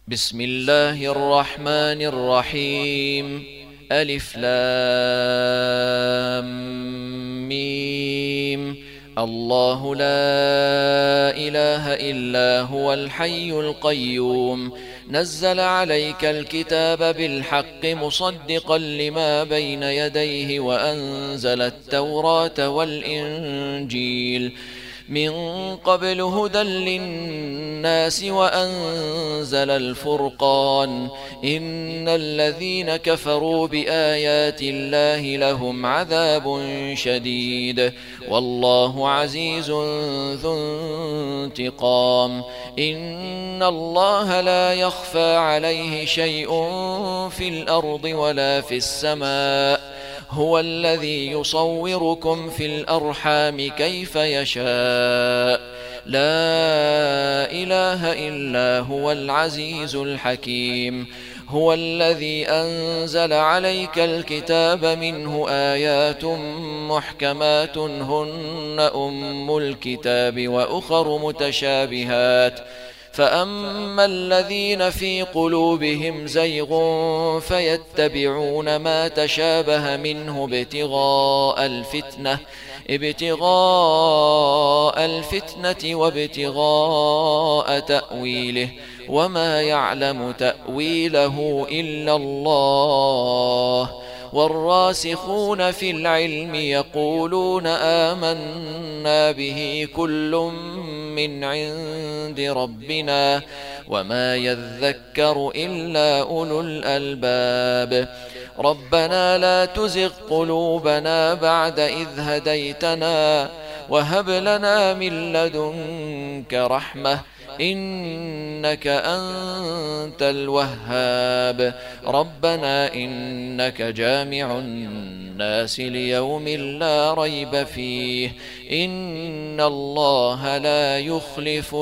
بسم الله الرحمن الرحيم. ألف لام ميم. الله لا إله إلا هو الحي القيوم، نزل عليك الكتاب بالحق مصدقا لما بين يديه وأنزل التوراة والإنجيل من قبل هدى للناس وأنزل الفرقان. إن الذين كفروا بآيات الله لهم عذاب شديد، والله عزيز ذو انتقام. إن الله لا يخفى عليه شيء في الأرض ولا في السماء، هو الذي يصوركم في الأرحام كيف يشاء، لا إله إلا هو العزيز الحكيم. هو الذي أنزل عليك الكتاب منه آيات محكمات هن أم الكتاب وأخر متشابهات، فأما الذين في قلوبهم زيغ فيتبعون ما تشابه منه ابتغاء الفتنة وابتغاء تأويله، وما يعلم تأويله إلا الله. والراسخون في العلم يقولون آمنا به كل من عند ربنا وما يذكر إلا أولو الألباب. ربنا لا تزغ قلوبنا بعد إذ هديتنا وهب لنا من لدنك رحمة إنك أنت الوهاب. ربنا إنك جامع الناس ليوم لا ريب فيه، إن الله لا يخلف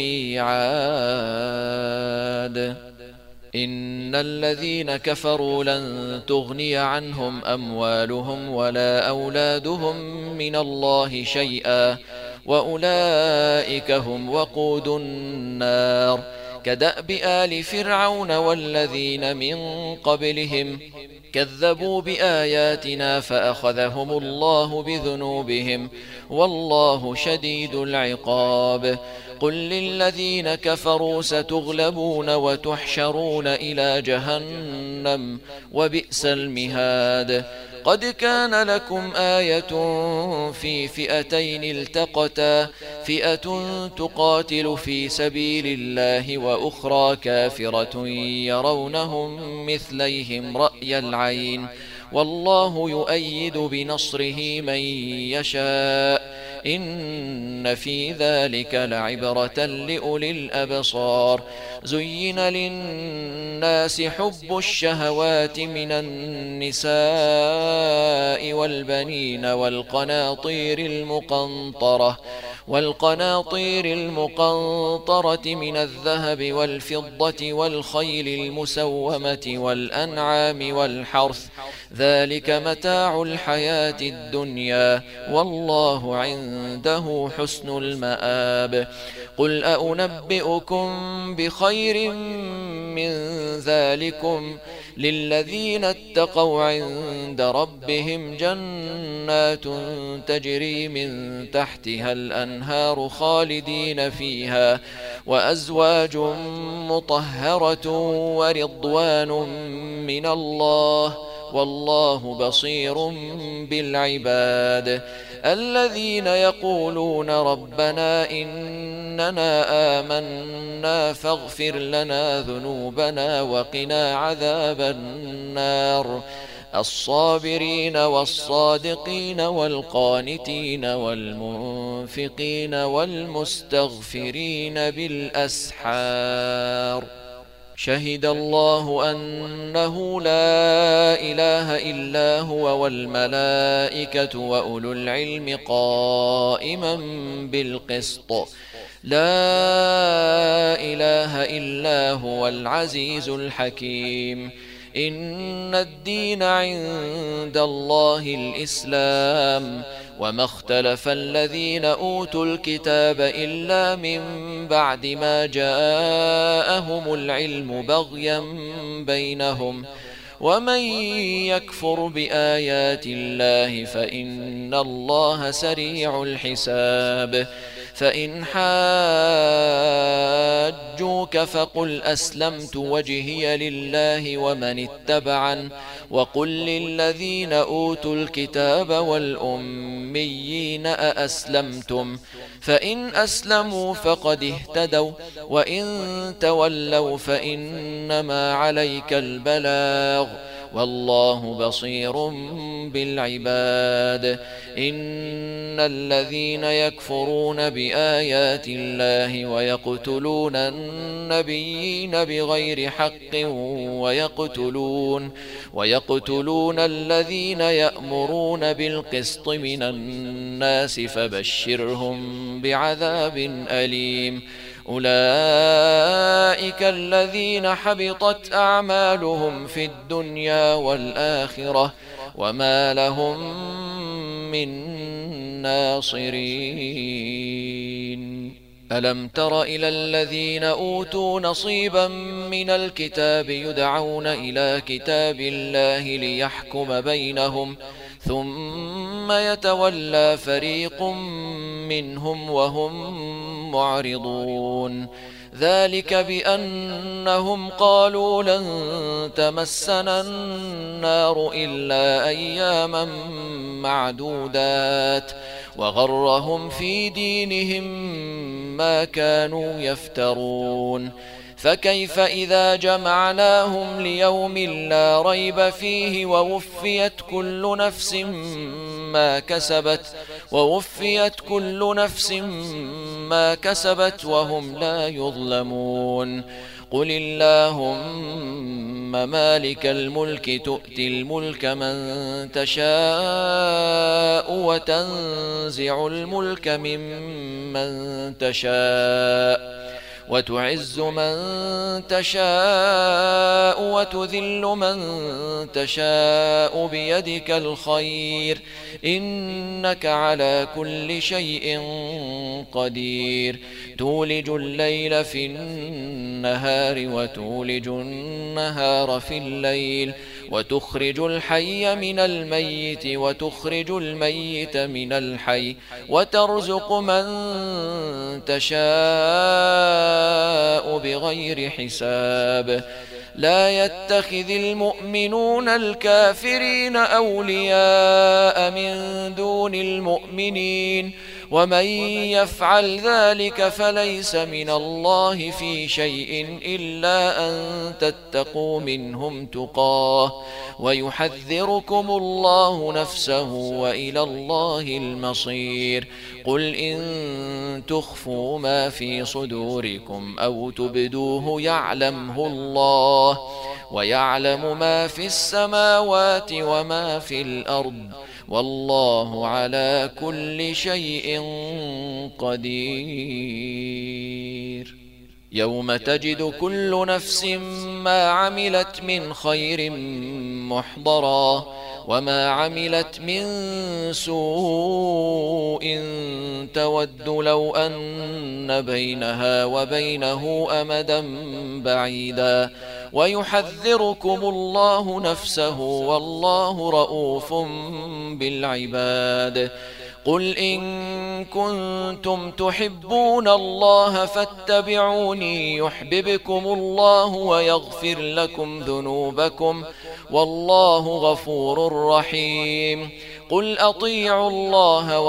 الميعاد. إن الذين كفروا لن تغني عنهم أموالهم ولا أولادهم من الله شيئا، وأولئك هم وقود النار. كدأب آل فرعون والذين من قبلهم كذبوا بآياتنا فأخذهم الله بذنوبهم، والله شديد العقاب. قل للذين كفروا ستغلبون وتحشرون إلى جهنم وبئس المهاد. قد كان لكم آية في فئتين التقتا، فئة تقاتل في سبيل الله وأخرى كافرة يرونهم مثليهم رأي العين، والله يؤيد بنصره من يشاء. إن في ذلك لعبرة لأولي الأبصار. زين للناس حب الشهوات من النساء والبنين والقناطير المقنطرة من الذهب والفضة والخيل المسومة والأنعام والحرث، ذلك متاع الحياة الدنيا، والله عنده حسن المآب. قل أنبئكم بخير من ذلكم للذين اتقوا عند ربهم جنات تجري من تحتها الأنهار خالدين فيها، وأزواج مطهرة ورضوان من الله، والله بصير بالعباد. الذين يقولون ربنا إننا آمنا فاغفر لنا ذنوبنا وقنا عذاب النار. الصابرين والصادقين والقانتين والمنفقين والمستغفرين بالأسحار. شهد الله أنه لا إله إلا هو والملائكة وأولو العلم قائما بالقسط، لا إله إلا هو العزيز الحكيم. إن الدين عند الله الإسلام وما اختلف الذين أوتوا الكتاب إلا من بعد ما جاءهم العلم بغيا بينهم ومن يكفر بآيات الله فإن الله سريع الحساب فإن حاجوك فقل أسلمت وجهي لله ومن اتبعن وقل للذين أوتوا الكتاب والأميين أأسلمتم فإن أسلموا فقد اهتدوا وإن تولوا فإنما عليك البلاغ والله بصير بالعباد إن الذين يكفرون بآيات الله ويقتلون النبيين بغير حق ويقتلون الذين يأمرون بالقسط من الناس فبشرهم بعذاب أليم أولئك الذين حبطت أعمالهم في الدنيا والآخرة وما لهم من ناصرين ألم تر إلى الذين أوتوا نصيبا من الكتاب يدعون إلى كتاب الله ليحكم بينهم ثم يتولى فريق منهم وهم معرضون ذلك بأنهم قالوا لن تمسنا النار إلا أياما معدودات وغرهم في دينهم ما كانوا يفترون فكيف إذا جمعناهم ليوم لا ريب فيه ووفيت كل نفس ما كسبت وهم لا يظلمون قل اللهم مالك الملك تؤتي الملك من تشاء وتنزع الملك ممن تشاء وتعز من تشاء وتذل من تشاء بيدك الخير إنك على كل شيء قدير تولج الليل في النهار وتولج النهار في الليل وتخرج الحي من الميت وتخرج الميت من الحي وترزق من تشاء بغير حساب لا يتخذ المؤمنون الكافرين أولياء من دون المؤمنين ومن يفعل ذلك فليس من الله في شيء إلا أن تتقوا منهم تقاه ويحذركم الله نفسه وإلى الله المصير قل إن تخفوا ما في صدوركم أو تبدوه يعلمه الله ويعلم ما في السماوات وما في الأرض والله على كل شيء قدير يوم تجد كل نفس ما عملت من خير محضرا وما عملت من سوء تود لو أن بينها وبينه أمدا بعيدا ويحذركم الله نفسه والله رؤوف بالعباد قل إن كنتم تحبون الله فاتبعوني يحببكم الله ويغفر لكم ذنوبكم والله غفور رحيم قل أطيعوا الله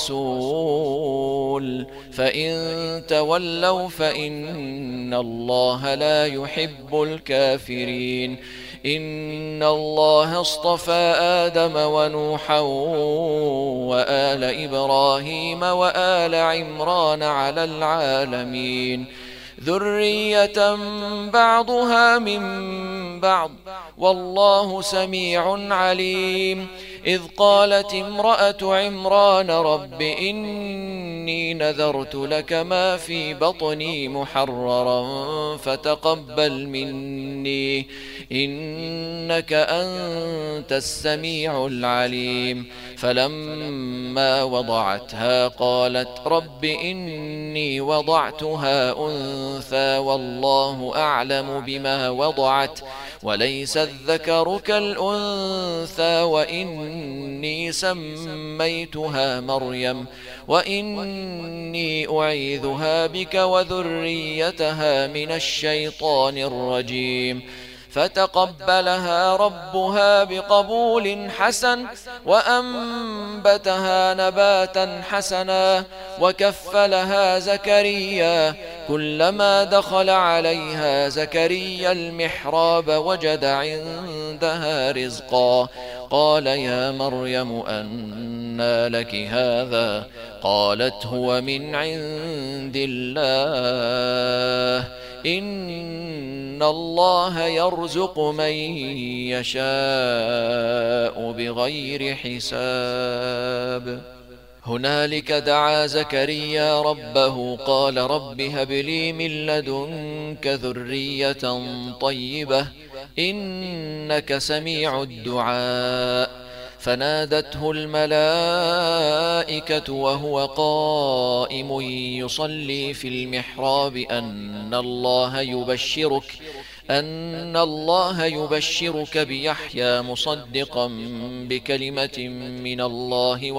والرسول فإن تولوا فإن الله لا يحب الكافرين إن الله اصطفى آدم ونوحا وآل إبراهيم وآل عمران على العالمين ذرية بعضها من بعض والله سميع عليم إذ قالت امرأة عمران رب إني إني نذرت لك ما في بطني محررا فتقبل مني إنك أنت السميع العليم. فلما وضعتها قالت رب إني وضعتها أنثى والله أعلم بما وضعت وليس الذكر كالأنثى وإني سميتها مريم وإني أعيذها بك وذريتها من الشيطان الرجيم. فتقبلها ربها بقبول حسن وأنبتها نباتا حسنا وكفلها زكريا. كلما دخل عليها زكريا المحراب وجد عندها رزقا قال يا مريم أنى لك هذا قالت هو من عند الله إن الله يرزق من يشاء بغير حساب. هنالك دعا زكريا ربه قال رب هب لي من لدنك ذرية طيبة إنك سميع الدعاء. فنادته الملائكة وهو قائم يصلي في المحراب أن الله يبشرك بيحيى مصدقا بكلمة من الله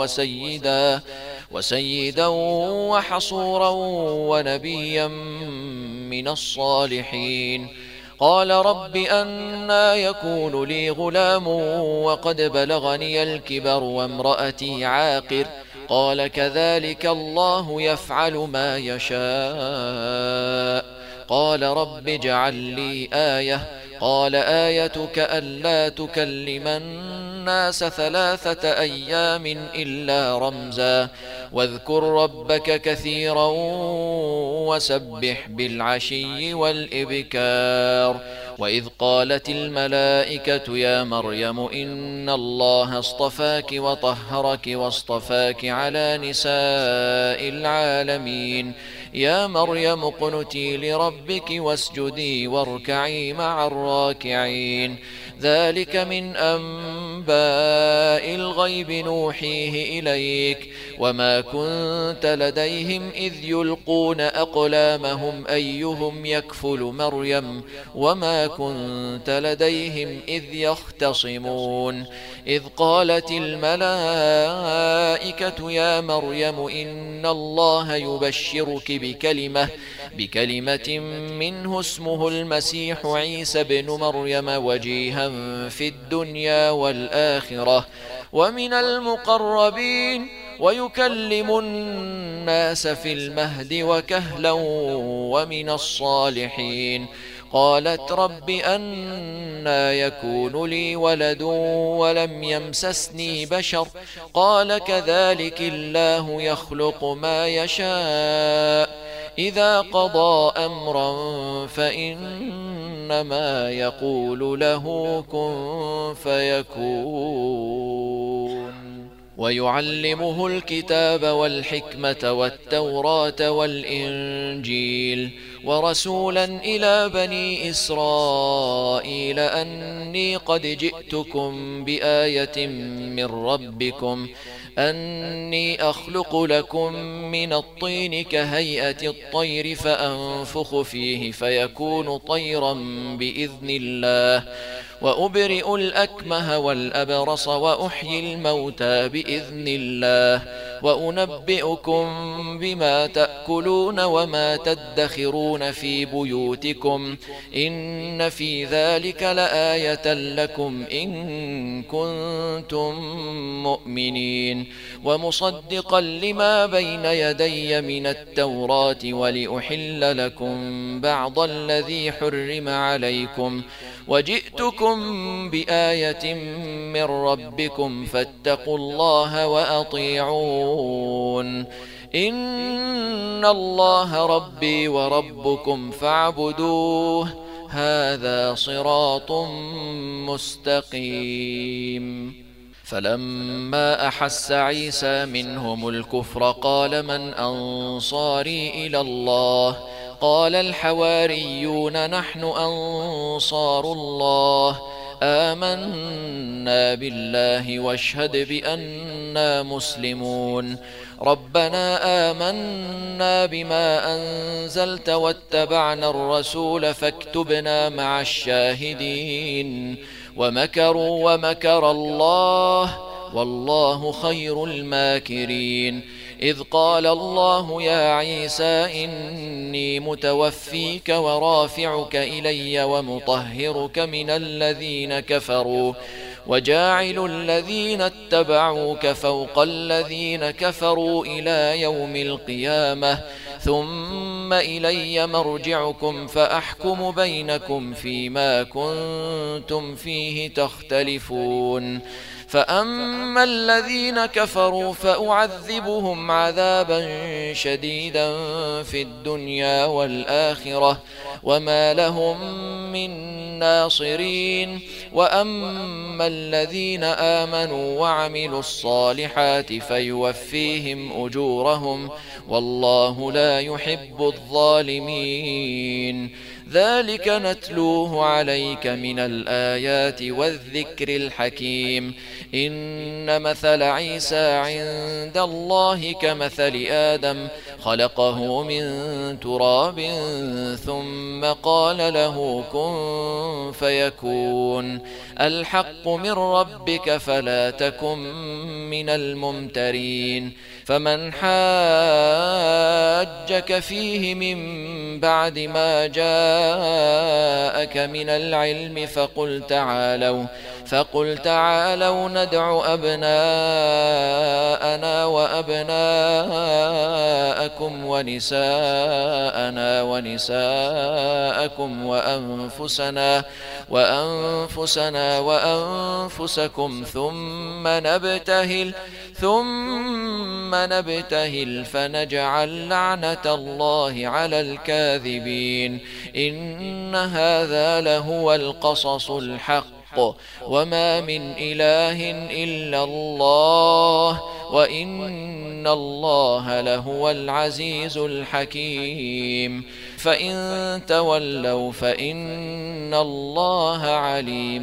وسيدا وحصورا ونبيا من الصالحين. قال رب أنى يكون لي غلام وقد بلغني الكبر وامرأتي عاقر قال كذلك الله يفعل ما يشاء. قال رب اجعل لي آية قال آيتك ألا تكلم الناس 3 أيام إلا رمزا واذكر ربك كثيرا وسبح بالعشي والإبكار. وإذ قالت الملائكة يا مريم إن الله اصطفاك وطهرك واصطفاك على نساء العالمين. يا مريم اقنتي لربك واسجدي واركعي مع الراكعين. ذلك من أنباء الغيب نوحيه إليك وما كنت لديهم إذ يلقون أقلامهم أيهم يكفل مريم وما كنت لديهم إذ يختصمون. إذ قالت الملائكة يا مريم إن الله يبشرك بكلمة منه اسمه المسيح عيسى بن مريم وجيها في الدنيا والآخرة ومن المقربين ويكلم الناس في المهد وكهلا ومن الصالحين. قالت رب أنى يكون لي ولد ولم يمسسني بشر قال كذلك الله يخلق ما يشاء إذا قضى أمرا فإنما يقول له كن فيكون. ويعلمه الكتاب والحكمة والتوراة والإنجيل ورسولا إلى بني إسرائيل أني قد جئتكم بآية من ربكم أني أخلق لكم من الطين كهيئة الطير فأنفخ فيه فيكون طيرا بإذن الله وأبرئ الأكمه والأبرص وأحيي الموتى بإذن الله وأنبئكم بما تأكلون وما تدخرون في بيوتكم إن في ذلك لآية لكم إن كنتم مؤمنين. ومصدقا لما بين يدي من التوراة ولأحل لكم بعض الذي حرم عليكم وجئتكم بآية من ربكم فاتقوا الله وأطيعون. إن الله ربي وربكم فاعبدوه هذا صراط مستقيم. فلما أحس عيسى منهم الكفر قال من أنصاري إلى الله قال الحواريون نحن أنصار الله آمنا بالله واشهد بأننا مسلمون ربنا آمنا بما أنزلت واتبعنا الرسول فاكتبنا مع الشاهدين ومكروا ومكر الله والله خير الماكرين إذ قال الله يا عيسى إني متوفيك ورافعك إلي ومطهرك من الذين كفروا وجاعل الذين اتبعوك فوق الذين كفروا إلى يوم القيامة ثم إلي مرجعكم فأحكم بينكم فيما كنتم فيه تختلفون فأما الذين كفروا فأعذبهم عذابا شديدا في الدنيا والآخرة وما لهم من ناصرين وأما الذين آمنوا وعملوا الصالحات فيوفيهم أجورهم والله لا يحب الظالمين ذلك نتلوه عليك من الآيات والذكر الحكيم إن مثل عيسى عند الله كمثل آدم خلقه من تراب ثم قال له كن فيكون الحق من ربك فلا تكن من الممترين فمن حاجك فيه من بعد ما جاءك من العلم فقل تعالوا ندع أبناءنا وأبناءكم ونساءنا ونساءكم وأنفسنا وأنفسكم ثم نبتهل فنجعل لعنة الله على الكاذبين إن هذا لهو القصص الحق وما من إله إلا الله وإن الله لهو العزيز الحكيم فإن تولوا فإن الله عليم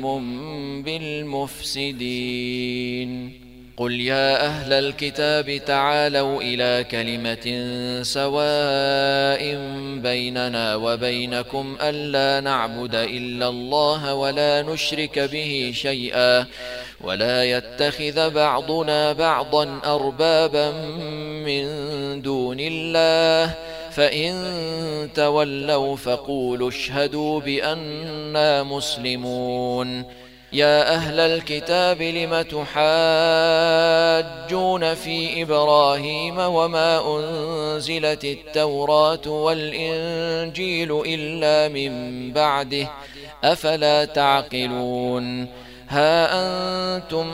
بالمفسدين قل يا أهل الكتاب تعالوا إلى كلمة سواء بيننا وبينكم ألا نعبد إلا الله ولا نشرك به شيئا ولا يتخذ بعضنا بعضا أربابا من دون الله فإن تولوا فقولوا اشهدوا بأننا مسلمون يا أهل الكتاب لم تحاجون في إبراهيم وما أنزلت التوراة والإنجيل إلا من بعده أفلا تعقلون ها أنتم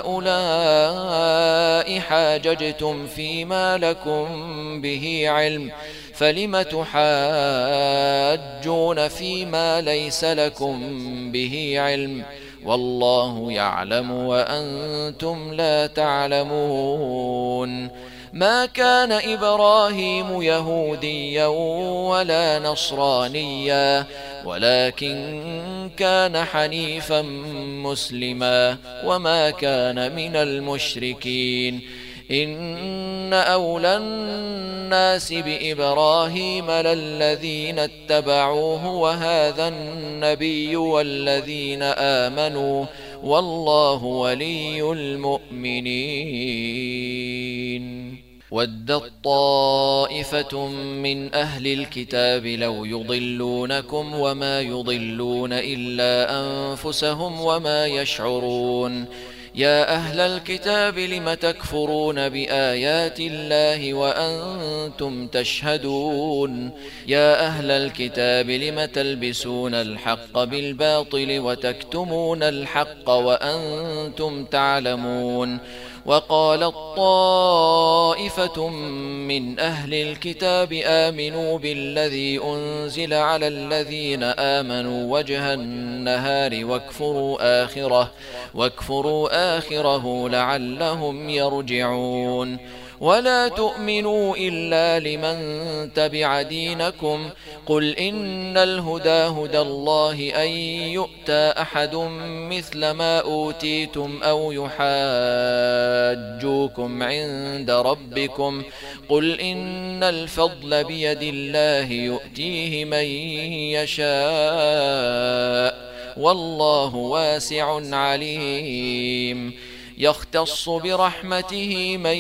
هؤلاء حاججتم فيما لكم به علم فلم تحاجون فيما ليس لكم به علم والله يعلم وأنتم لا تعلمون ما كان إبراهيم يهوديا ولا نصرانيا ولكن كان حنيفا مسلما وما كان من المشركين إن أولى الناس بإبراهيم للذين اتبعوه وهذا النبي والذين آمنوا والله ولي المؤمنين ودت طائفة من أهل الكتاب لو يضلونكم وما يضلون إلا أنفسهم وما يشعرون يا أهل الكتاب لم تكفرون بآيات الله وأنتم تشهدون يا أهل الكتاب لم تلبسون الحق بالباطل وتكتمون الحق وأنتم تعلمون وقالت طائفة من أهل الكتاب آمنوا بالذي أنزل على الذين آمنوا وجه النهار واكفروا آخره لعلهم يرجعون ولا تؤمنوا إلا لمن تبع دينكم قل إن الهدى هدى الله أن يؤتى أحد مثل ما أوتيتم أو يحاجوكم عند ربكم قل إن الفضل بيد الله يؤتيه من يشاء والله واسع عليم يختص برحمته من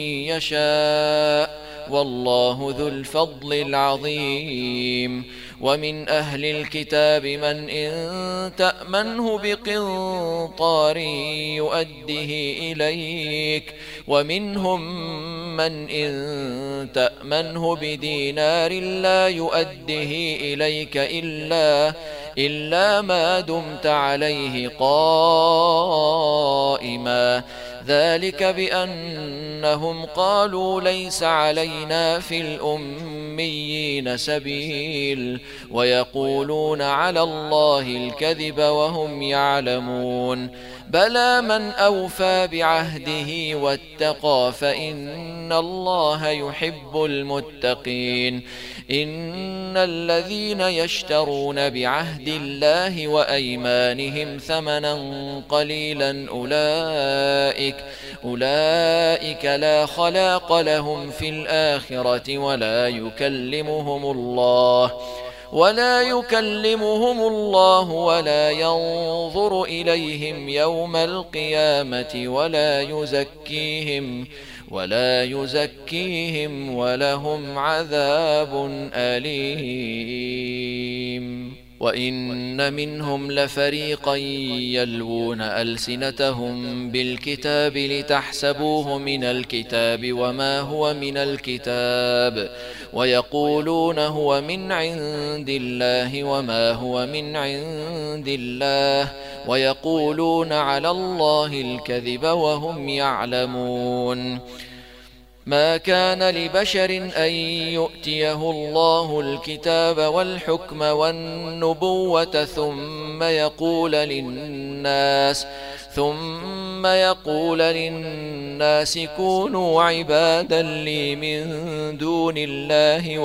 يشاء والله ذو الفضل العظيم ومن أهل الكتاب من إن تأمنه بقنطار يؤده إليك ومنهم من إن تأمنه بدينار لا يؤده إليك إلا ما دمت عليه قائما ذلك بأنهم قالوا ليس علينا في الأميين سبيل ويقولون على الله الكذب وهم يعلمون بلى من أوفى بعهده واتقى فإن الله يحب المتقين إن الذين يشترون بعهد الله وأيمانهم ثمنا قليلا أولئك لا خلاق لهم في الآخرة ولا يكلمهم الله ولا ينظر إليهم يوم القيامة ولا يزكيهم ولهم عذاب أليم وإن منهم لفريقا يلوون ألسنتهم بالكتاب لتحسبوه من الكتاب وما هو من الكتاب ويقولون هو من عند الله وما هو من عند الله ويقولون على الله الكذب وهم يعلمون ما كان لبشر أن يؤتيه الله الكتاب والحكم والنبوة ثم يقول للناس كونوا عبادا لي من دون الله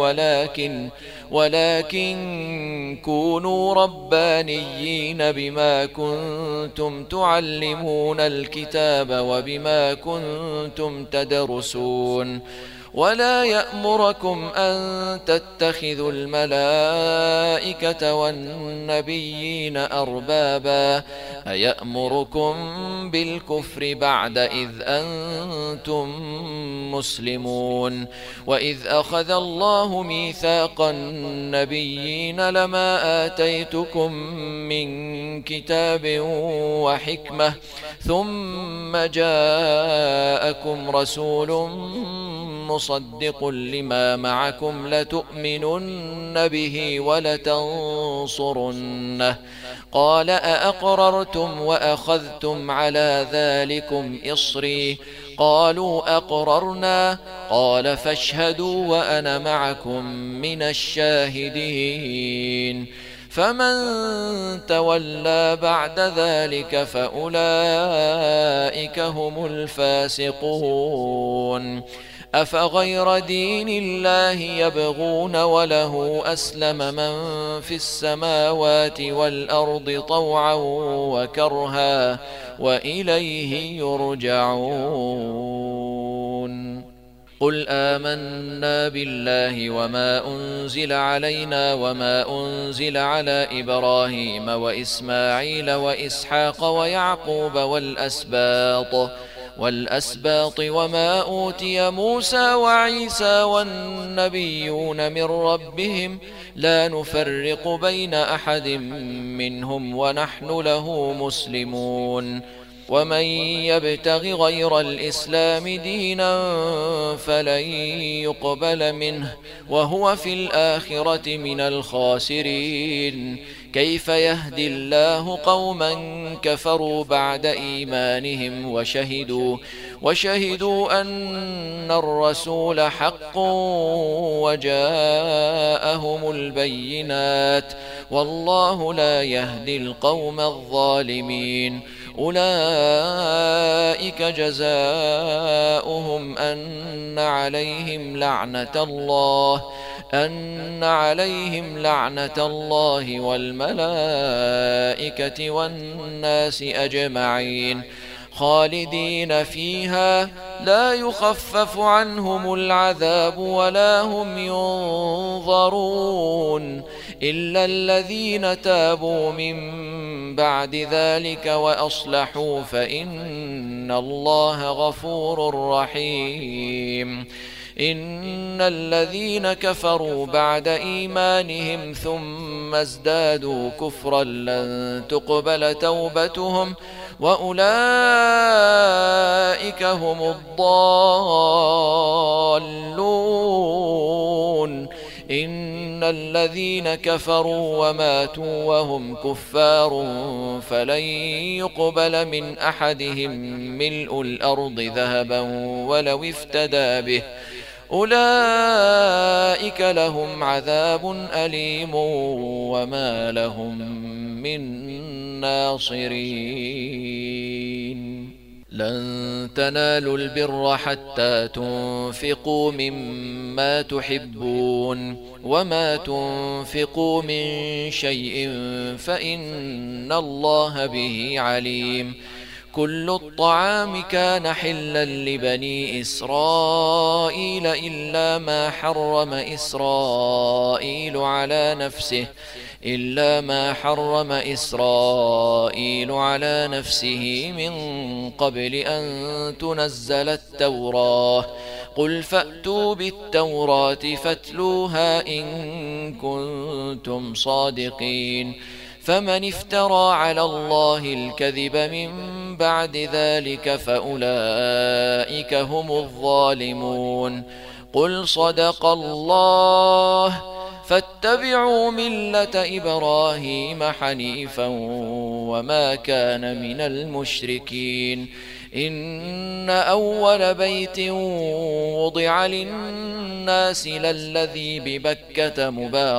ولكن كونوا ربانيين بما كنتم تعلمون الكتاب وبما كنتم تدرسون ولا يأمركم أن تتخذوا الملائكة والنبيين أربابا أيأمركم بالكفر بعد إذ أنتم مسلمون وإذ أخذ الله ميثاق النبيين لما آتيتكم من كتاب وحكمة ثم جاءكم رسول مصدق لما معكم لتؤمنن به ولتنصرنه قال أأقررتم وأخذتم على ذلكم إصري قالوا أقررنا قال فاشهدوا وأنا معكم من الشاهدين فمن تولى بعد ذلك فأولئك هم الفاسقون أفغير دين الله يبغون وله أسلم من في السماوات والأرض طوعا وكرها وإليه يرجعون قل آمنا بالله وما أنزل علينا وما أنزل على إبراهيم وإسماعيل وإسحاق ويعقوب والأسباط وما أوتي موسى وعيسى والنبيون من ربهم لا نفرق بين أحد منهم ونحن له مسلمون ومن يبتغ غير الإسلام دينا فلن يقبل منه وهو في الآخرة من الخاسرين كيف يهدي الله قوما كفروا بعد إيمانهم وشهدوا أن الرسول حق وجاءهم البينات والله لا يهدي القوم الظالمين. أولئك جزاؤهم أن عليهم لعنة الله والملائكة والناس أجمعين خالدين فيها لا يخفف عنهم العذاب ولا هم ينظرون إلا الذين تابوا من بعد ذلك وأصلحوا فإن الله غفور رحيم. إن الذين كفروا بعد إيمانهم ثم ازدادوا كفرا لن تقبل توبتهم وأولئك هم الضالون. إن الذين كفروا وماتوا وهم كفار فلن يقبل من أحدهم ملء الأرض ذهبا ولو افتدى به أولئك لهم عذاب أليم وما لهم من ناصرين. لن تنالوا البر حتى تنفقوا مما تحبون وما تنفقوا من شيء فإن الله به عليم. كل الطعام كان حلا لبني إسرائيل إلا ما حرم إسرائيل على نفسه من قبل أن تنزل التوراة. قل فأتوا بالتوراة فاتلوها إن كنتم صادقين. فمن افترى على الله الكذب من بعد ذلك فأولئك هم الظالمون. قل صدق الله فاتبعوا ملة إبراهيم حنيفا وما كان من المشركين. إن أول بيت وضع للناس للذي ببكة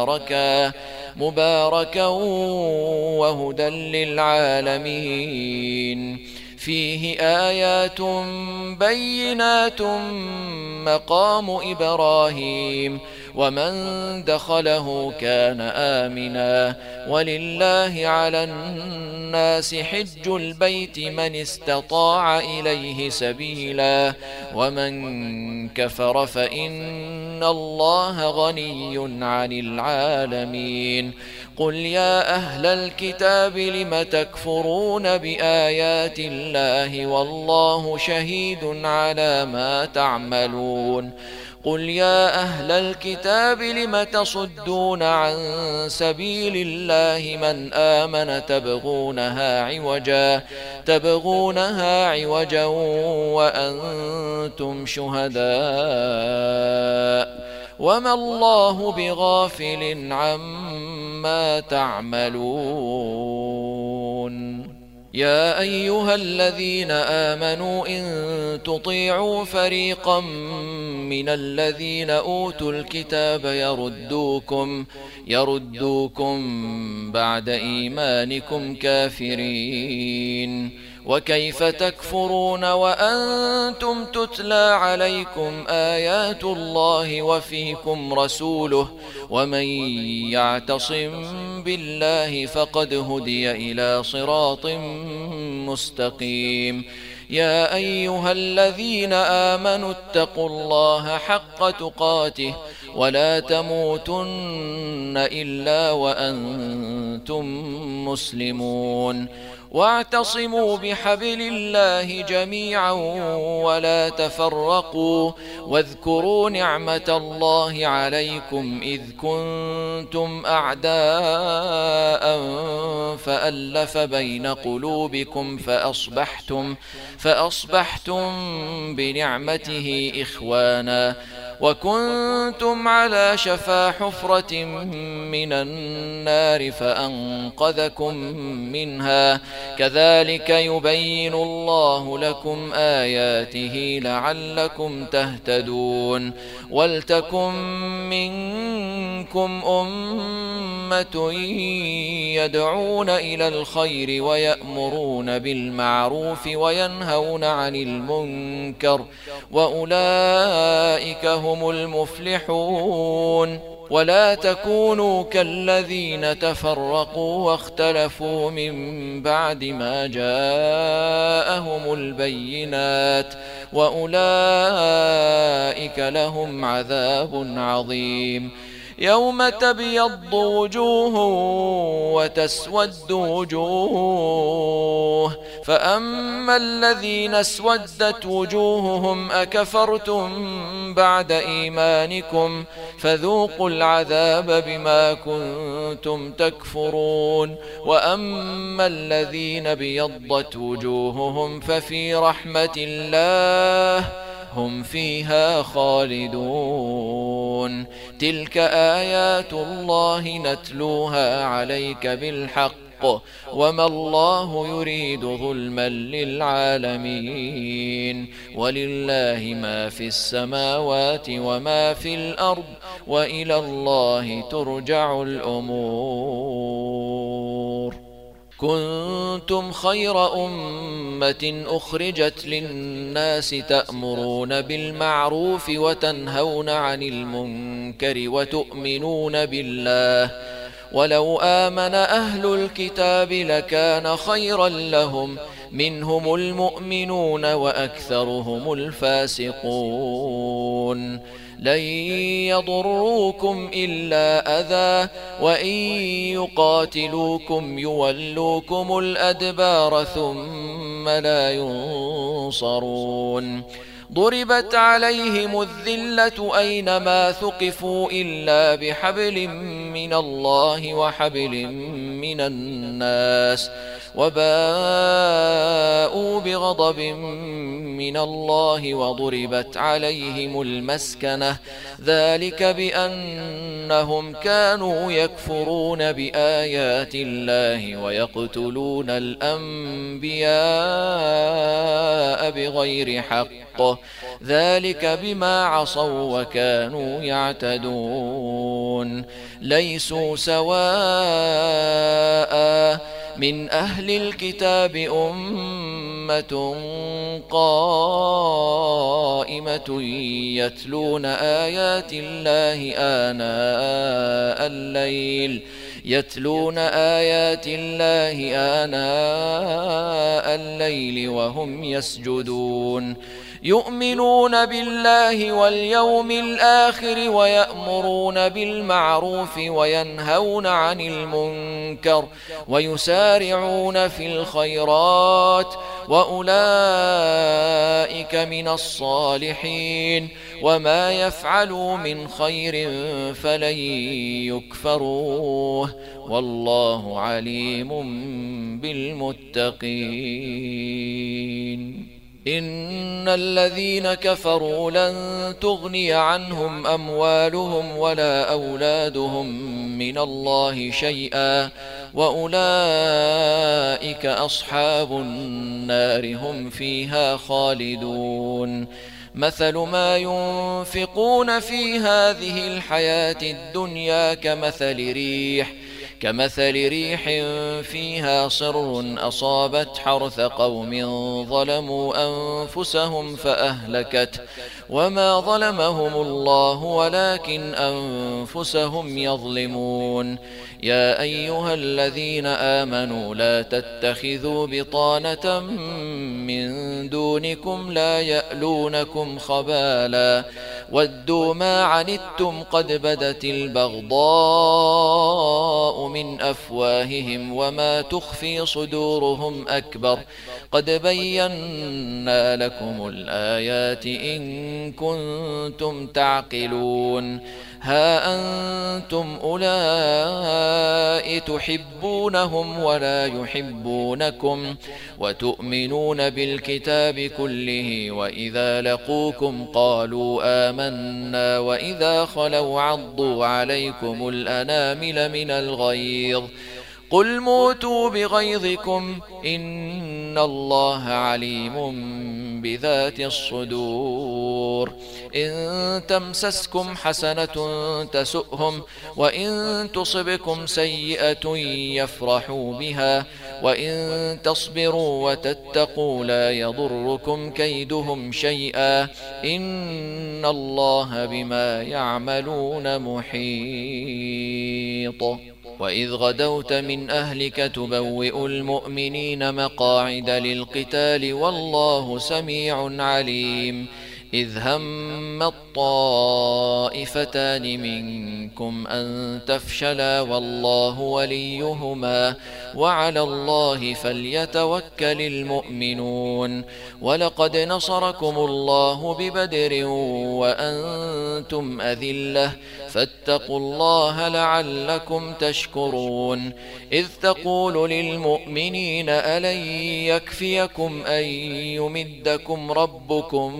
مباركا وهدى للعالمين. فيه آيات بينات مقام إبراهيم ومن دخله كان آمنا ولله على الناس حج البيت من استطاع إليه سبيلا ومن كفر فإن الله غني عن العالمين. قل يا أهل الكتاب لم تكفرون بآيات الله والله شهيد على ما تعملون. قل يا أهل الكتاب لم تصدون عن سبيل الله من آمن تبغونها عوجا وأنتم شهداء وما الله بغافل عما تعملون. يا أيها الذين آمنوا إن تطيعوا فريقا من الذين أوتوا الكتاب يردوكم بعد إيمانكم كافرين. وكيف تكفرون وأنتم تتلى عليكم آيات الله وفيكم رسوله ومن يعتصم بالله فقد هدي إلى صراط مستقيم. يا أيها الذين آمنوا اتقوا الله حق تقاته ولا تموتن إلا وأنتم مسلمون. واعتصموا بحبل الله جميعا ولا تفرقوا واذكروا نعمة الله عليكم إذ كنتم أعداء فألف بين قلوبكم فأصبحتم بنعمته إخوانا وكنتم على شفا حفرة من النار فأنقذكم منها كذلك يبين الله لكم آياته لعلكم تهتدون ولتكن منكم أمة يدعون إلى الخير ويأمرون بالمعروف وينهون عن المنكر وأولئك هم المفلحون ولا تكونوا كالذين تفرقوا واختلفوا من بعد ما جاءهم البينات وأولئك لهم عذاب عظيم يوم تبيض وجوه وتسود وجوه فأما الذين اسودت وجوههم أكفرتم بعد إيمانكم فذوقوا العذاب بما كنتم تكفرون وأما الذين بيضت وجوههم ففي رحمة الله هم فيها خالدون تلك آيات الله نتلوها عليك بالحق وما الله يريد ظلما للعالمين ولله ما في السماوات وما في الأرض وإلى الله ترجع الأمور كنتم خير أمة أخرجت للناس تأمرون بالمعروف وتنهون عن المنكر وتؤمنون بالله ولو آمن أهل الكتاب لكان خيرا لهم منهم المؤمنون وأكثرهم الفاسقون لن يضروكم إلا أذى وإن يقاتلوكم يولوكم الأدبار ثم لا ينصرون ضربت عليهم الذلة أينما ثقفوا إلا بحبل من الله وحبل من الناس وباءوا بغضب من الله وضربت عليهم المسكنة ذلك بأنهم كانوا يكفرون بآيات الله ويقتلون الأنبياء بغير حق ذلك بما عصوا وكانوا يعتدون ليسوا سواء من أهل الكتاب أمة قائمة يتلون آيات الله آناء الليل وهم يسجدون يؤمنون بالله واليوم الآخر ويأمرون بالمعروف وينهون عن المنكر ويسارعون في الخيرات وأولئك من الصالحين وما يفعلوا من خير فلن يكفروه والله عليم بالمتقين إن الذين كفروا لن تغني عنهم أموالهم ولا أولادهم من الله شيئا وأولئك أصحاب النار هم فيها خالدون مثل ما ينفقون في هذه الحياة الدنيا كمثل ريح فيها صر أصابت حرث قوم ظلموا أنفسهم فأهلكت وما ظلمهم الله ولكن أنفسهم يظلمون يا أيها الذين آمنوا لا تتخذوا بطانة من دونكم لا يألونكم خبالا ودوا ما عنتم قد بدت البغضاء من أفواههم وما تخفي صدورهم أكبر قد بينا لكم الآيات إن كنتم تعقلون ها أنتم أولئك تحبونهم ولا يحبونكم وتؤمنون بالكتاب كله وإذا لقوكم قالوا آمنا وإذا خلوا عضوا عليكم الأنامل من الغيظ قل موتوا بغيظكم إن الله عليم بذات الصدور إن تمسسكم حسنة تسؤهم وإن تصبكم سيئة يفرحوا بها وإن تصبروا وتتقوا لا يضركم كيدهم شيئا إن الله بما يعملون محيط وإذ غدوت من أهلك تبوئ المؤمنين مقاعد للقتال والله سميع عليم إذ هم الطائفتان منكم أن تفشلا والله وليهما وعلى الله فليتوكل المؤمنون ولقد نصركم الله ببدر وأنتم أذلة فاتقوا الله لعلكم تشكرون إذ تقول للمؤمنين ألن يكفيكم أن يمدكم ربكم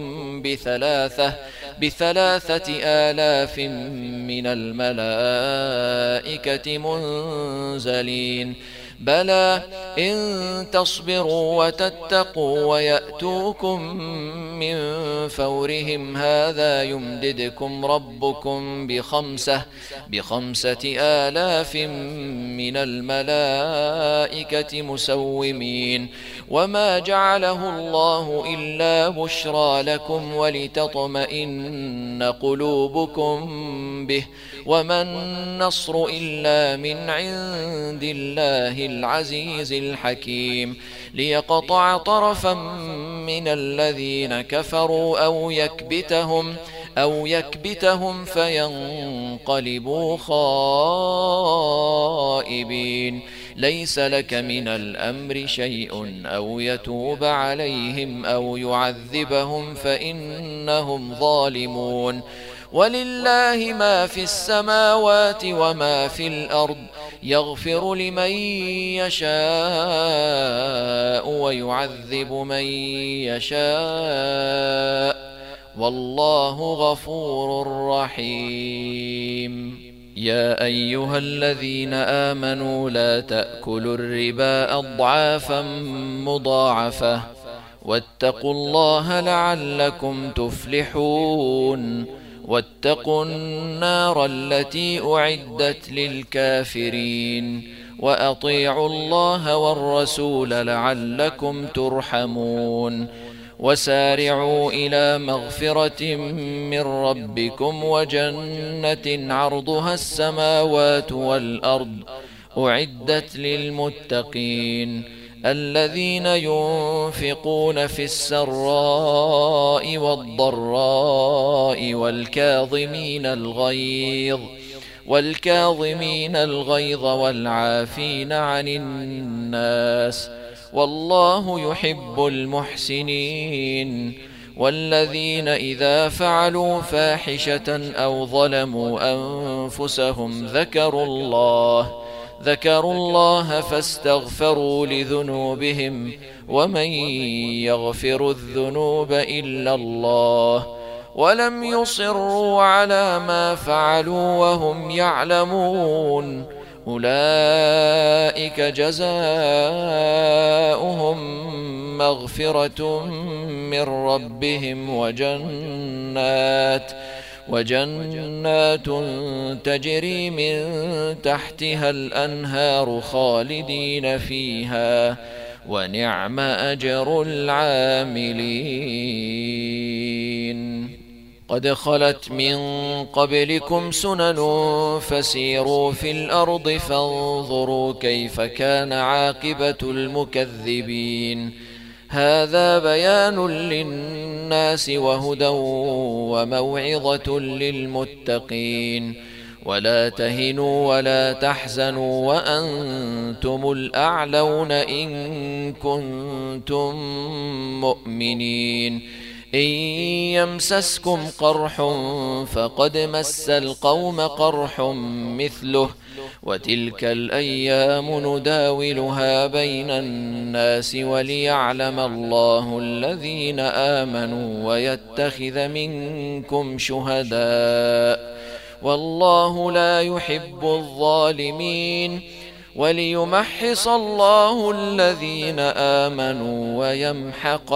بثلاثة آلاف من الملائكة منزلين بلى إن تصبروا وتتقوا ويأتوكم من فورهم هذا يمددكم ربكم بخمسة آلاف من الملائكة مسومين وما جعله الله إلا بشرى لكم ولتطمئن قلوبكم به وما النصر إلا من عند الله العزيز الحكيم ليقطع طرفا من الذين كفروا أو يكبتهم فينقلبوا خائبين ليس لك من الأمر شيء أو يتوب عليهم أو يعذبهم فإنهم ظالمون ولله ما في السماوات وما في الأرض يغفر لمن يشاء ويعذب من يشاء والله غفور رحيم يا أيها الذين آمنوا لا تأكلوا الربا أضعافا مضاعفة واتقوا الله لعلكم تفلحون واتقوا النار التي أعدت للكافرين وأطيعوا الله والرسول لعلكم ترحمون وسارعوا إلى مغفرة من ربكم وجنة عرضها السماوات والأرض أعدت للمتقين الذين ينفقون في السراء والضراء والكاظمين الغيظ والعافين عن الناس والله يحب المحسنين والذين إذا فعلوا فاحشة أو ظلموا أنفسهم ذكروا الله فاستغفروا لذنوبهم ومن يغفر الذنوب إلا الله ولم يصروا على ما فعلوا وهم يعلمون أولئك جزاؤهم مغفرة من ربهم وجنات تجري من تحتها الأنهار خالدين فيها ونعم أجر العاملين قد خلت من قبلكم سنن فسيروا في الأرض فانظروا كيف كان عاقبة المكذبين هذا بيان للناس وهدى وموعظة للمتقين ولا تهنوا ولا تحزنوا وأنتم الأعلون إن كنتم مؤمنين إن يمسسكم قرح فقد مس القوم قرح مثله وتلك الأيام نداولها بين الناس وليعلم الله الذين آمنوا ويتخذ منكم شهداء والله لا يحب الظالمين وليمحص الله الذين آمنوا ويمحق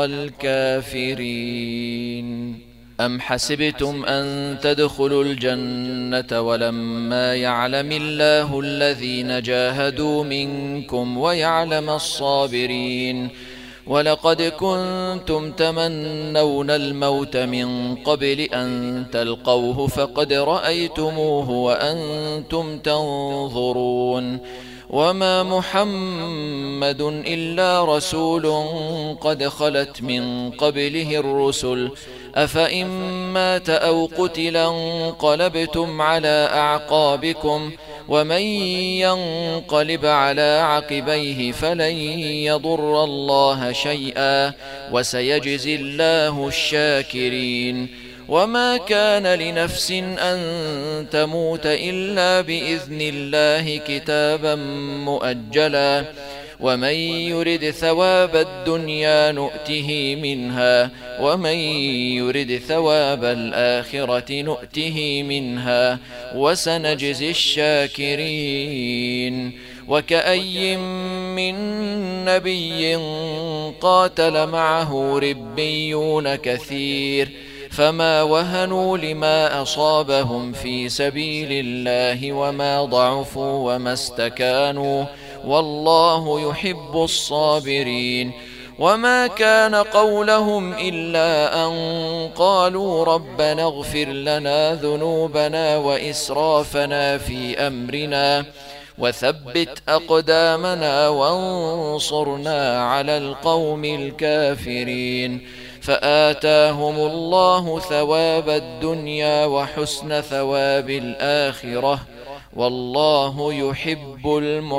الكافرين. أم حسبتم أن تدخلوا الجنة ولما يعلم الله الذين جاهدوا منكم ويعلم الصابرين ولقد كنتم تمنون الموت من قبل أن تلقوه فقد رأيتموه وأنتم تنظرون وما محمد إلا رسول قد خلت من قبله الرسل أفإن مات أو قتلا انقلبتم على أعقابكم ومن ينقلب على عقبيه فلن يضر الله شيئا وسيجزي الله الشاكرين. وما كان لنفس أن تموت إلا بإذن الله كتابا مؤجلا ومن يرد ثواب الدنيا نؤته منها ومن يرد ثواب الآخرة نؤته منها وسنجزي الشاكرين. وكأي من نبي قاتل معه ربيون كثير فما وهنوا لما أصابهم في سبيل الله وما ضعفوا وما استكانوا والله يحب الصابرين. وما كان قولهم إلا أن قالوا ربنا اغفر لنا ذنوبنا وإسرافنا في أمرنا وثبت أقدامنا وانصرنا على القوم الكافرين فآتاهم الله ثواب الدنيا وحسن ثواب الآخرة والله يحب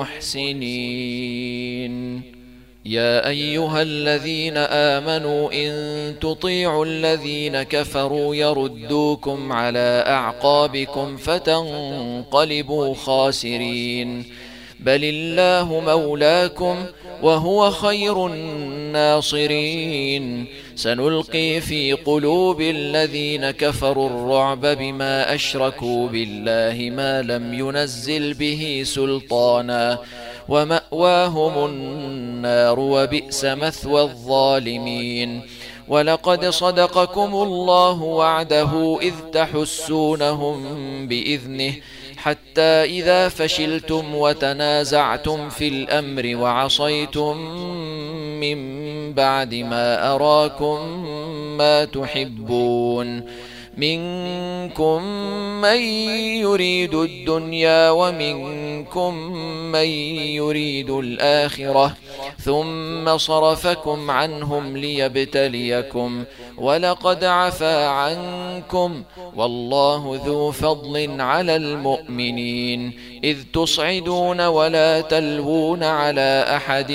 المحسنين. يا أيها الذين آمنوا إن تطيعوا الذين كفروا يردوكم على أعقابكم فتنقلبوا خاسرين بل الله مولاكم وهو خير الناصرين. سنلقي في قلوب الذين كفروا الرعب بما أشركوا بالله ما لم ينزل به سلطانا ومأواهم النار وبئس مثوى الظالمين. ولقد صدقكم الله وعده إذ تحسونهم بإذنه حتى إذا فشلتم وتنازعتم في الأمر وعصيتم من بعد ما أراكم ما تحبون منكم من يريد الدنيا ومنكم من يريد الآخرة ثم صرفكم عنهم ليبتليكم ولقد عفا عنكم والله ذو فضل على المؤمنين إذ تصعدون ولا تلوون على أحد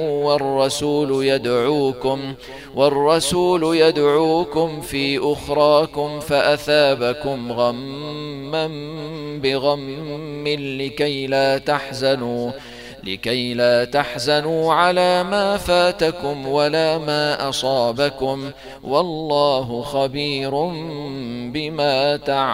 والرسول يدعوكم في أخراكم فأثابكم غما بغم لكي لا تحزنوا على ما فاتكم ولا ما أصابكم والله خبير بما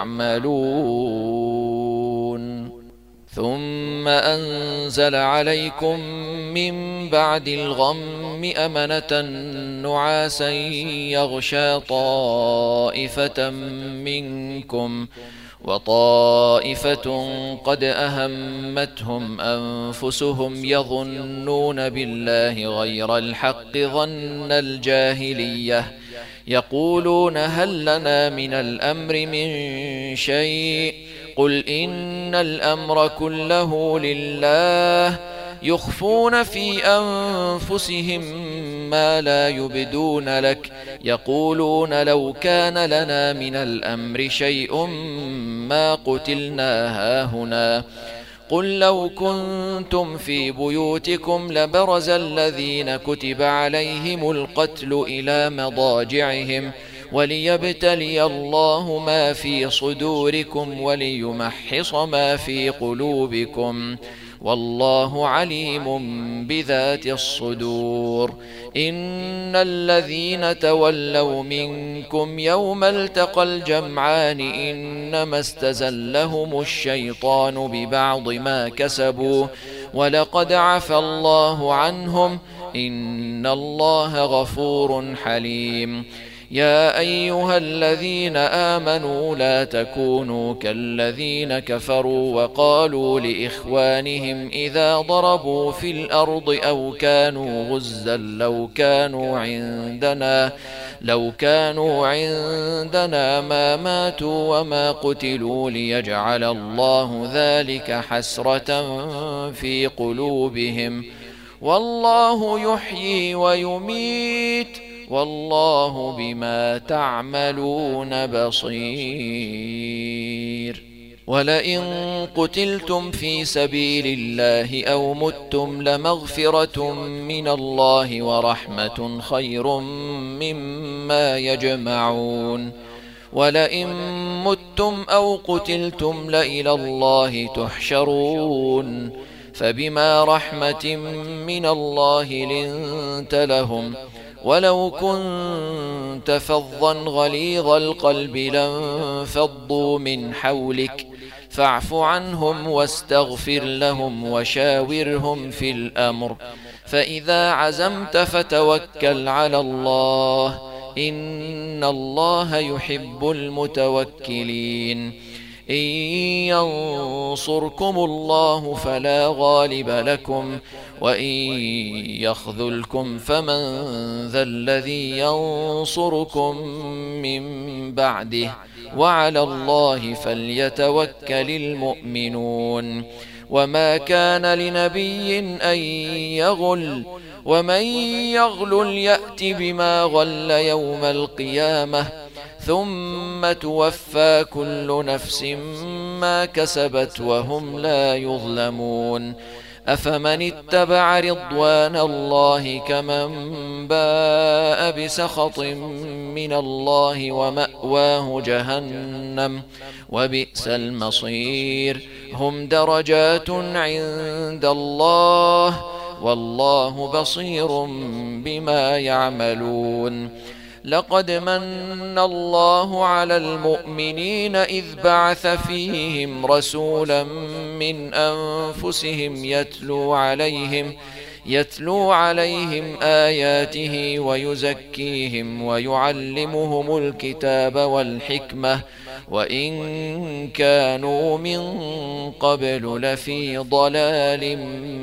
تعملون. ثم أنزل عليكم من بعد الغم أمنة نعاسا يغشى طائفة منكم وطائفة قد أهمتهم أنفسهم يظنون بالله غير الحق ظن الجاهلية يقولون هل لنا من الأمر من شيء قل إن الأمر كله لله يخفون في أنفسهم ما لا يبدون لك يقولون لو كان لنا من الأمر شيء ما قتلنا هاهنا قل لو كنتم في بيوتكم لبرز الذين كتب عليهم القتل إلى مضاجعهم وليبتلي الله ما في صدوركم وليمحص ما في قلوبكم، والله عليم بذات الصدور. إن الذين تولوا منكم يوم التقى الجمعان إنما استزلهم الشيطان ببعض ما كسبوا، ولقد عفى الله عنهم، إن الله غفور حليم. يا أيها الذين آمنوا لا تكونوا كالذين كفروا وقالوا لإخوانهم إذا ضربوا في الأرض أو كانوا غزا لو كانوا عندنا ما ماتوا وما قتلوا ليجعل الله ذلك حسرة في قلوبهم، والله يحيي ويميت، والله بما تعملون بصير. ولئن قتلتم في سبيل الله أو متم لمغفرة من الله ورحمة خير مما يجمعون. ولئن متم أو قتلتم لإلى الله تحشرون، فبما رحمة من الله لنت لهم، ولو كنت فظا غليظ القلب لانفضوا من حولك، فاعف عنهم واستغفر لهم وشاورهم في الأمر، فإذا عزمت فتوكل على الله، إن الله يحب المتوكلين. إن ينصركم الله فلا غالب لكم، وإن يخذلكم فمن ذا الذي ينصركم من بعده، وعلى الله فليتوكل المؤمنون. وما كان لنبي أن يغل، ومن يغل يأت بما غل يوم القيامة، ثم توفى كل نفس ما كسبت وهم لا يظلمون. أفمن اتبع رضوان الله كمن باء بسخط من الله ومأواه جهنم وبئس المصير. هم درجات عند الله، والله بصير بما يعملون. لقد من الله على المؤمنين إذ بعث فيهم رسولا من أنفسهم يتلو عليهم آياته ويزكيهم ويعلمهم الكتاب والحكمة، وإن كانوا من قبل لفي ضلال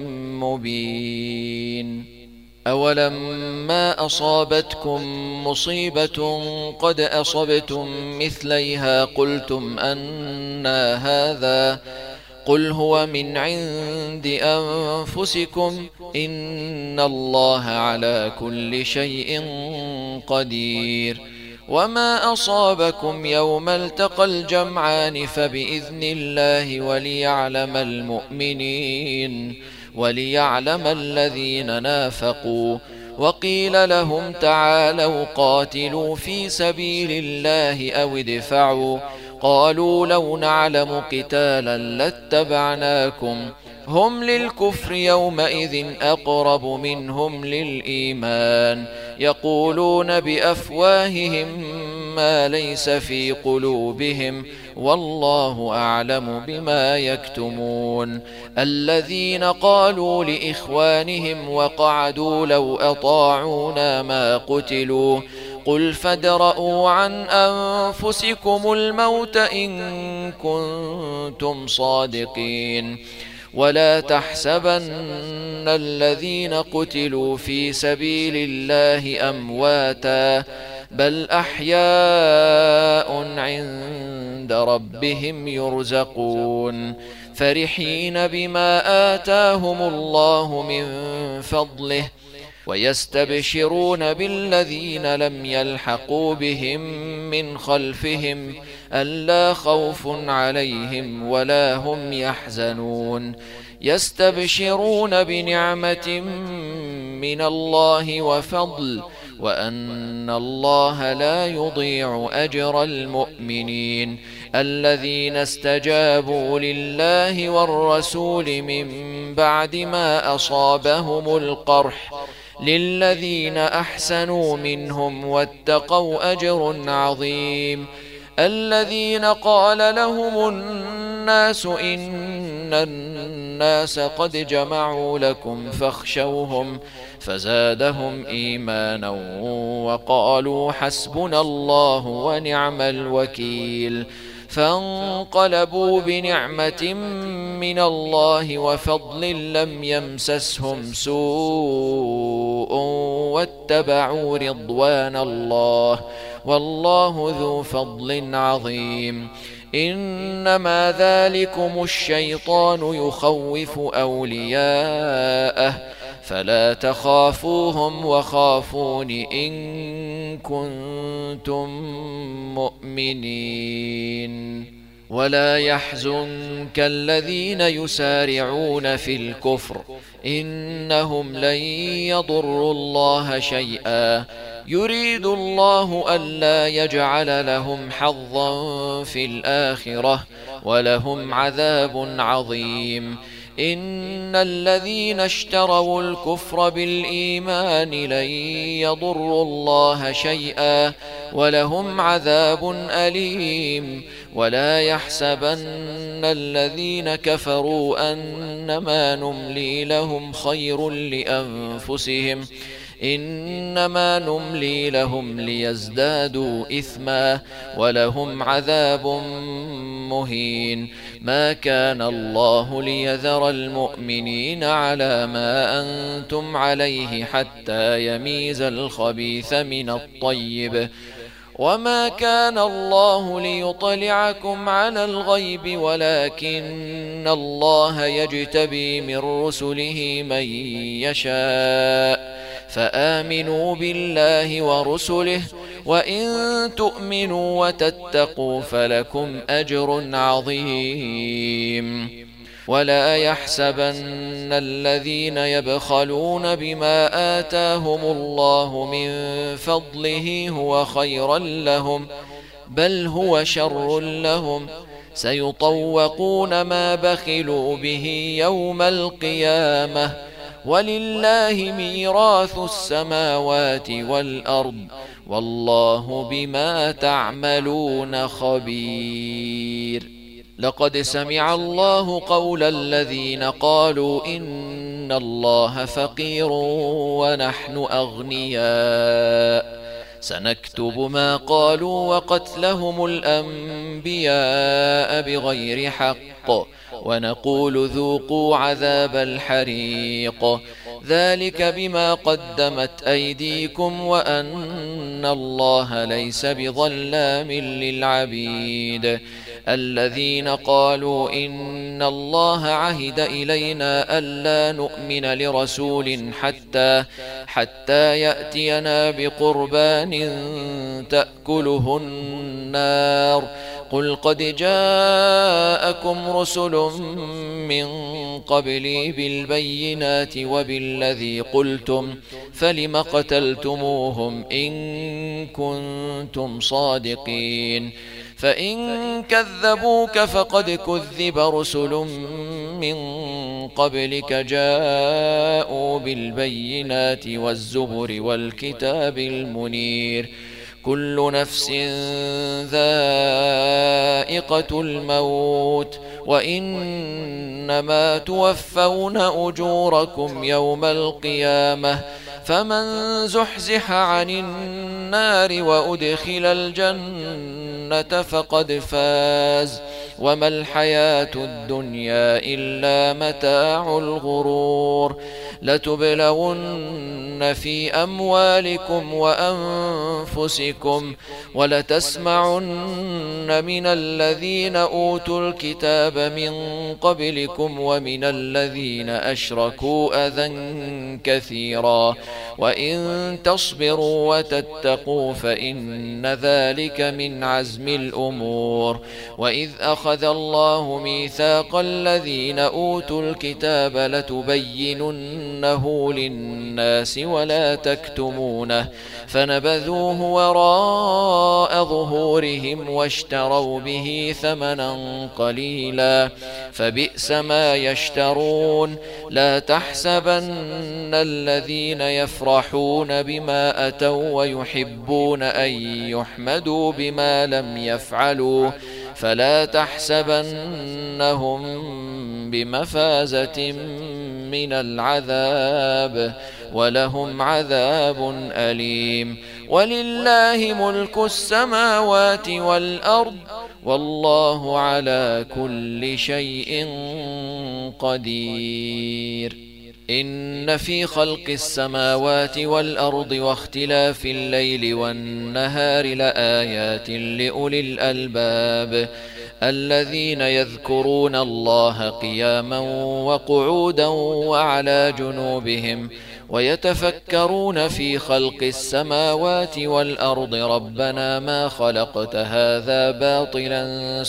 مبين. أولما أصابتكم مصيبة قد أصبتم مثليها قلتم أنى هذا، قل هو من عند أنفسكم، إن الله على كل شيء قدير. وما أصابكم يوم التقى الجمعان فبإذن الله وليعلم الذين نافقوا. وقيل لهم تعالوا قاتلوا في سبيل الله أو ادفعوا، قالوا لو نعلم قتالا لاتبعناكم، هم للكفر يومئذ أقرب منهم للإيمان، يقولون بأفواههم ما ليس في قلوبهم، والله أعلم بما يكتمون. الذين قالوا لإخوانهم وقعدوا لو أطاعونا ما قتلوا، قل فادرءوا عن أنفسكم الموت إن كنتم صادقين. ولا تحسبن الذين قتلوا في سبيل الله أمواتا، بل أحياء عند ربهم يرزقون، فرحين بما آتاهم الله من فضله، ويستبشرون بالذين لم يلحقوا بهم من خلفهم ألا خوف عليهم ولا هم يحزنون. يستبشرون بنعمة من الله وفضل، وأن الله لا يضيع أجر المؤمنين الذين استجابوا لله والرسول من بعد ما أصابهم القرح للذين أحسنوا منهم واتقوا أجر عظيم الذين قال لهم الناس إن الناس قد جمعوا لكم فاخشوهم فزادهم إيمانا وقالوا حسبنا الله ونعم الوكيل فانقلبوا بنعمة من الله وفضل لم يمسسهم سوء واتبعوا رضوان الله والله ذو فضل عظيم إنما ذلكم الشيطان يخوف أولياءه فلا تخافوهم وخافون إن كنتم مؤمنين ولا يحزنك الذين يسارعون في الكفر إنهم لن يضروا الله شيئا يريد الله ألا يجعل لهم حظا في الآخرة ولهم عذاب عظيم إن الذين اشتروا الكفر بالإيمان لن يضروا الله شيئا ولهم عذاب أليم ولا يحسبن الذين كفروا أنما نملي لهم خير لأنفسهم إنما نملي لهم ليزدادوا إثما ولهم عذاب مهين ما كان الله ليذر المؤمنين على ما أنتم عليه حتى يميز الخبيث من الطيب وما كان الله ليطلعكم على الغيب ولكن الله يجتبي من رسله من يشاء فآمنوا بالله ورسله وإن تؤمنوا وتتقوا فلكم أجر عظيم ولا يحسبن الذين يبخلون بما آتاهم الله من فضله هو خيرا لهم بل هو شر لهم سيطوقون ما بخلوا به يوم القيامة ولله ميراث السماوات والأرض والله بما تعملون خبير لقد سمع الله قول الذين قالوا إن الله فقير ونحن أغنياء سنكتب ما قالوا وقتلهم الأنبياء بغير حق ونقول ذوقوا عذاب الحريق ذلك بما قدمت أيديكم وأن الله ليس بظلام للعبيد الذين قالوا إن الله عهد إلينا ألا نؤمن لرسول حتى يأتينا بقربان تأكله النار قل قد جاءكم رسل من قبلي بالبينات وبالذي قلتم فلم قتلتموهم إن كنتم صادقين فإن كذبوك فقد كذب رسل من قبلك جاءوا بالبينات والزبر والكتاب المنير كل نفس ذائقة الموت وإنما توفون أجوركم يوم القيامة فمن زحزح عن النار وأدخل الجنة فقد فاز وما الحياة الدنيا إلا متاع الغرور لتبلون في أموالكم وأنفسكم ولتسمعن من الذين أوتوا الكتاب من قبلكم ومن الذين أشركوا أذى كثيرا وإن تصبروا وتتقوا فإن ذلك من عزم الأمور. وإذ أخذ الله ميثاق الذين أوتوا الكتاب لتبيننه للناس ولا تكتمونه فنبذوه وراء ظهورهم واشتروا به ثمنا قليلا فبئس ما يشترون. لا تحسبن الذين يفرحون بما أتوا ويحبون أن يحمدوا بما لم يفعلوا فلا تحسبنهم بمفازة من العذاب ولهم عذاب أليم. ولله ملك السماوات والأرض والله على كل شيء قدير. إن في خلق السماوات والأرض واختلاف الليل والنهار لآيات لأولي الألباب الذين يذكرون الله قياما وقعودا وعلى جنوبهم ويتفكرون في خلق السماوات والأرض ربنا ما خلقت هذا باطلا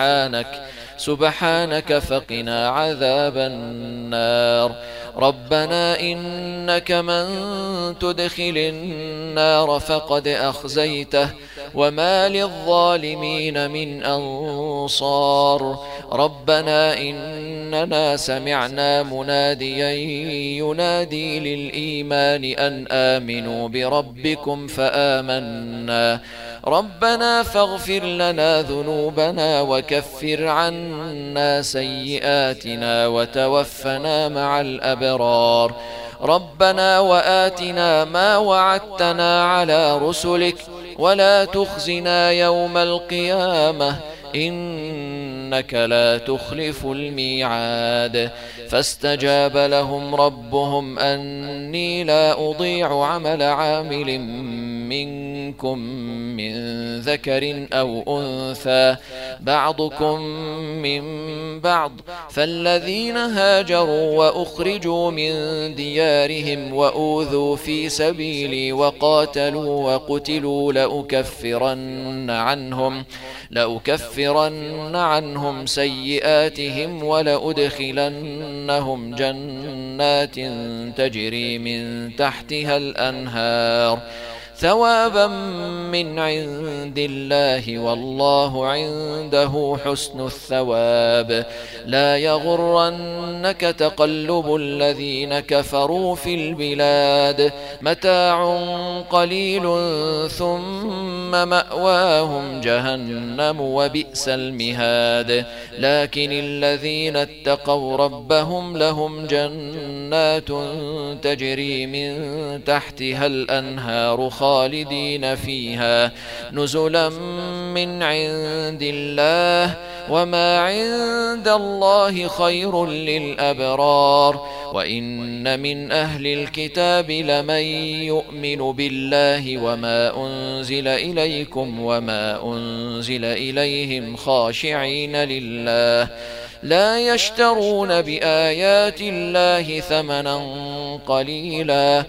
سبحانك فقنا عذاب النار. ربنا إنك من تدخل النار فقد أخزيته وما للظالمين من أنصار. ربنا إننا سمعنا مناديا ينادي للإيمان أن آمنوا بربكم فآمنا ربنا فاغفر لنا ذنوبنا وكفر عنا سيئاتنا وتوفنا مع الأبرار. ربنا وآتنا ما وعدتنا على رسلك ولا تخزنا يوم القيامة إنك لا تخلف الميعاد. فاستجاب لهم ربهم أني لا أضيع عمل عامل منكم من ذكر أو أنثى بعضكم من بعض فالذين هاجروا وأخرجوا من ديارهم وأوذوا في سبيلي وقاتلوا وقتلوا لأكفرن عنهم سيئاتهم ولأدخلنهم جنات تجري من تحتها الأنهار ثوابا من عند الله والله عنده حسن الثواب. لا يغرنك تقلب الذين كفروا في البلاد متاع قليل ثم مأواهم جهنم وبئس المهاد. لكن الذين اتقوا ربهم لهم جنات تجري من تحتها الأنهار خالدين فيها نزلا من عند الله وما عند الله خير للأبرار. وإن من أهل الكتاب لمن يؤمن بالله وما أنزل إليكم وما أنزل إليهم خاشعين لله لا يشترون بآيات الله ثمنا قليلا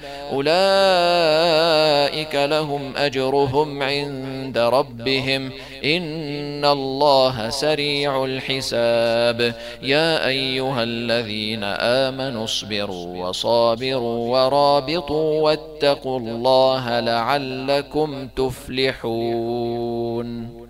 أولئك لهم أجرهم عند ربهم إن الله سريع الحساب. يا أيها الذين آمنوا اصبروا وصابروا ورابطوا واتقوا الله لعلكم تفلحون.